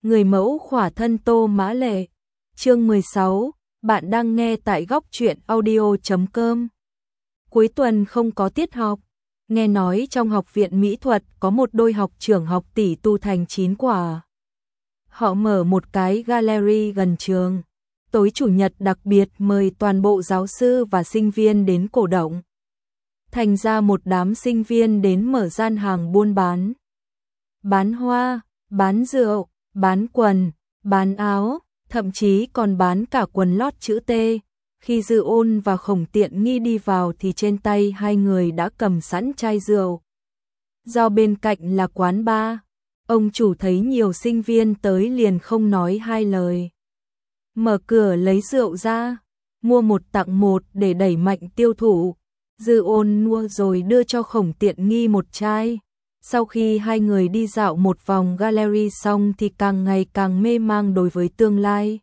Người mẫu khỏa thân Tô Mã Lệ. Chương 16, bạn đang nghe tại góc truyện audio.com. Cuối tuần không có tiết học. Nghe nói trong học viện mỹ thuật có một đôi học trưởng học tỷ tu thành 9 quả. Họ mở một cái gallery gần trường. Tối chủ nhật đặc biệt mời toàn bộ giáo sư và sinh viên đến cổ động. Thành ra một đám sinh viên đến mở gian hàng buôn bán. Bán hoa, bán rượu, bán quần, bán áo, thậm chí còn bán cả quần lót chữ T. Khi Dư Ôn và Khổng Tiện Nghi đi vào thì trên tay hai người đã cầm sẵn chai rượu. Do bên cạnh là quán bar, ông chủ thấy nhiều sinh viên tới liền không nói hai lời. Mở cửa lấy rượu ra, mua một tặng một để đẩy mạnh tiêu thụ. Dư Ôn mua rồi đưa cho Khổng Tiện Nghi một chai. Sau khi hai người đi dạo một vòng gallery xong thì càng ngày càng mê mang đối với tương lai.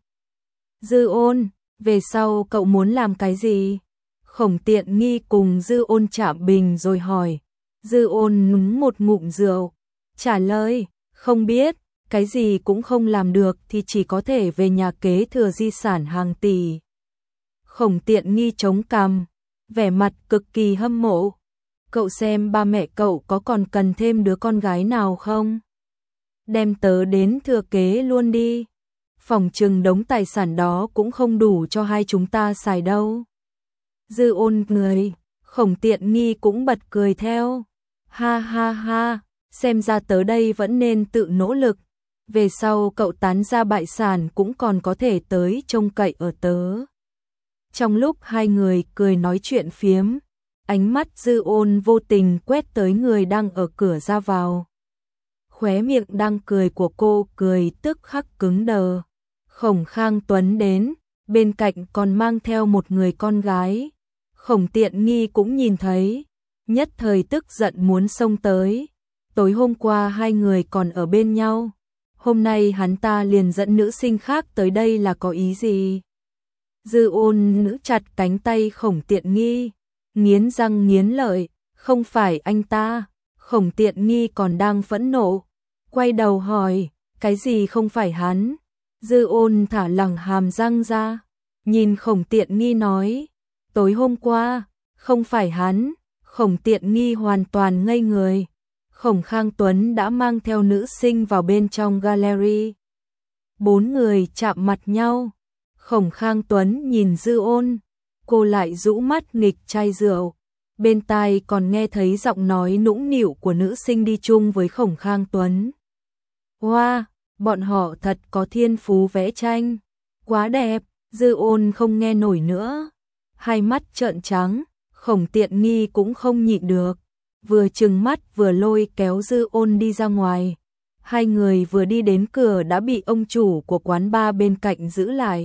Dư Ôn, về sau cậu muốn làm cái gì? Khổng Tiện Nghi cùng Dư Ôn chạm bình rồi hỏi. Dư Ôn núng một ngụm rượu, trả lời, không biết, cái gì cũng không làm được thì chỉ có thể về nhà kế thừa di sản hàng tỷ. Khổng Tiện Nghi chống cằm, vẻ mặt cực kỳ hâm mộ. Cậu xem ba mẹ cậu có còn cần thêm đứa con gái nào không? Đem tớ đến thừa kế luôn đi. Phỏng chừng đống tài sản đó cũng không đủ cho hai chúng ta xài đâu. Dư Ôn cười, Khổng Tiện Nghi cũng bật cười theo. Ha ha ha, xem ra tớ đây vẫn nên tự nỗ lực. Về sau cậu tán ra bại sản cũng còn có thể tới trông cậy ở tớ. Trong lúc hai người cười nói chuyện phiếm, ánh mắt Dư Ôn vô tình quét tới người đang ở cửa ra vào. Khóe miệng đang cười của cô cười tức khắc cứng đờ. Khổng Khang Tuấn đến, bên cạnh còn mang theo một người con gái. Khổng Tiện Nghi cũng nhìn thấy, nhất thời tức giận muốn xông tới. Tối hôm qua hai người còn ở bên nhau, hôm nay hắn ta liền dẫn nữ sinh khác tới đây là có ý gì? Dư Ôn nữ chặt cánh tay Khổng Tiện Nghi, nghiến răng nghiến lợi, không phải anh ta. Khổng Tiện Nghi còn đang phẫn nộ, quay đầu hỏi, cái gì không phải hắn? Dư Ôn thả lỏng hàm răng ra, nhìn Khổng Tiện Nghi nói, tối hôm qua, không phải hắn. Khổng Tiện Nghi hoàn toàn ngây người. Khổng Khang Tuấn đã mang theo nữ sinh vào bên trong gallery. Bốn người chạm mặt nhau. Khổng Khang Tuấn nhìn Dư Ôn, cô lại rũ mắt nghịch chai rượu. Bên tai còn nghe thấy giọng nói nũng nịu của nữ sinh đi chung với Khổng Khang Tuấn. Wow, bọn họ thật có thiên phú vẽ tranh. Quá đẹp, Dư Ôn không nghe nổi nữa. Hai mắt trợn trắng, Khổng Tiện Nghi cũng không nhịn được. Vừa trừng mắt vừa lôi kéo Dư Ôn đi ra ngoài. Hai người vừa đi đến cửa đã bị ông chủ của quán bar bên cạnh giữ lại.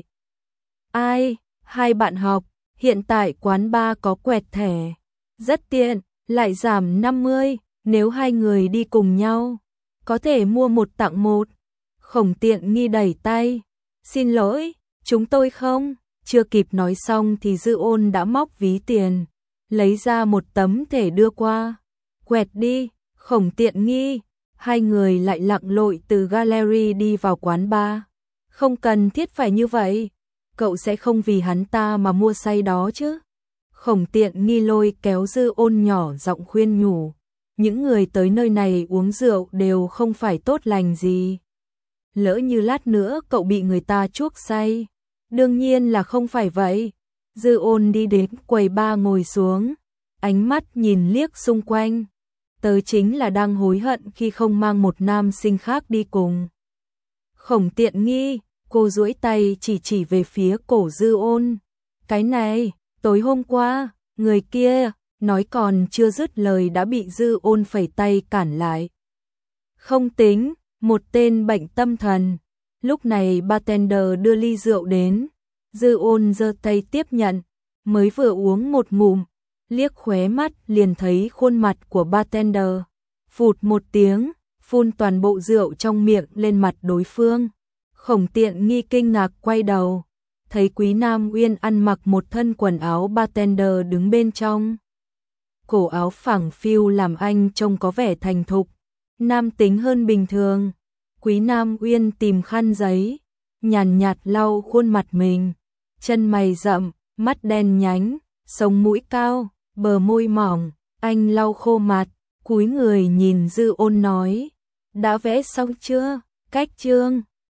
Ai, hai bạn học, hiện tại quán bar có quẹt thẻ. Rất tiện, lại giảm 50, nếu hai người đi cùng nhau. Có thể mua một tặng một. Khổng Tiện Nghi đẩy tay. Xin lỗi, chúng tôi không. Chưa kịp nói xong thì Dư Ôn đã móc ví tiền, lấy ra một tấm thẻ đưa qua. Quẹt đi, Khổng Tiện Nghi. Hai người lại lặn lội từ gallery đi vào quán bar. Không cần thiết phải như vậy. Cậu sẽ không vì hắn ta mà mua say đó chứ? Khổng Tiện Nghi lôi kéo Dư Ôn nhỏ giọng khuyên nhủ. Những người tới nơi này uống rượu đều không phải tốt lành gì. Lỡ như lát nữa cậu bị người ta chuốc say. Đương nhiên là không phải vậy. Dư Ôn đi đến quầy bar ngồi xuống, ánh mắt nhìn liếc xung quanh. Tớ chính là đang hối hận khi không mang một nam sinh khác đi cùng. Khổng Tiện Nghi, cô duỗi tay chỉ về phía cổ Dư Ôn. Cái này, tối hôm qua, người kia, nói còn chưa dứt lời đã bị Dư Ôn phẩy tay cản lại. Không tính, một tên bệnh tâm thần. Lúc này bartender đưa ly rượu đến. Dư Ôn giơ tay tiếp nhận, mới vừa uống một ngụm, liếc khóe mắt liền thấy khuôn mặt của bartender. Phụt một tiếng, phun toàn bộ rượu trong miệng lên mặt đối phương. Khổng Tiện Nghi kinh ngạc quay đầu, thấy Quý Nam Uyên ăn mặc một thân quần áo bartender đứng bên trong. Cổ áo phẳng phiu làm anh trông có vẻ thành thục, nam tính hơn bình thường. Quý Nam Uyên tìm khăn giấy, nhàn nhạt lau khuôn mặt mình, chân mày rậm, mắt đen nhánh, sống mũi cao, bờ môi mỏng, anh lau khô mặt, cúi người nhìn Dư Ôn nói, đã vẽ xong chưa? Cách chương